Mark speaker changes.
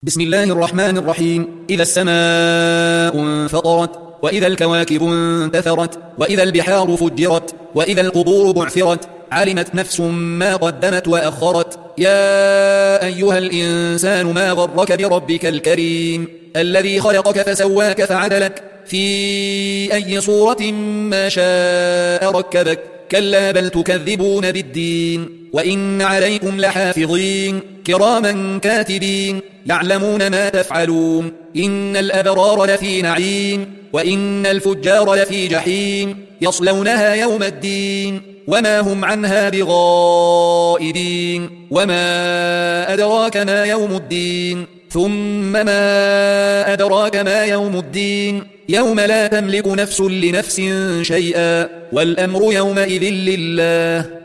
Speaker 1: بسم الله الرحمن الرحيم. إذا السماء انفطرت، وإذا الكواكب انتثرت، وإذا البحار فجرت، وإذا القبور بعثرت، علمت نفس ما قدمت وأخرت. يا أيها الإنسان ما غرك بربك الكريم الذي خلقك فسواك فعدلك في أي صورة ما شاء ركبك. كلا بل تكذبون بالدين، وإن عليكم لحافظين كراما كاتبين يعلمون ما تفعلون. إن الأبرار لفي نعيم، وإن الفجار لفي جحيم يصلونها يوم الدين وما هم عنها بغائبين. وما أدراك ما يوم الدين، ثم ما أدراك ما يوم الدين. يوم لا تملك نفس لنفس شيئا، والأمر يومئذ لله.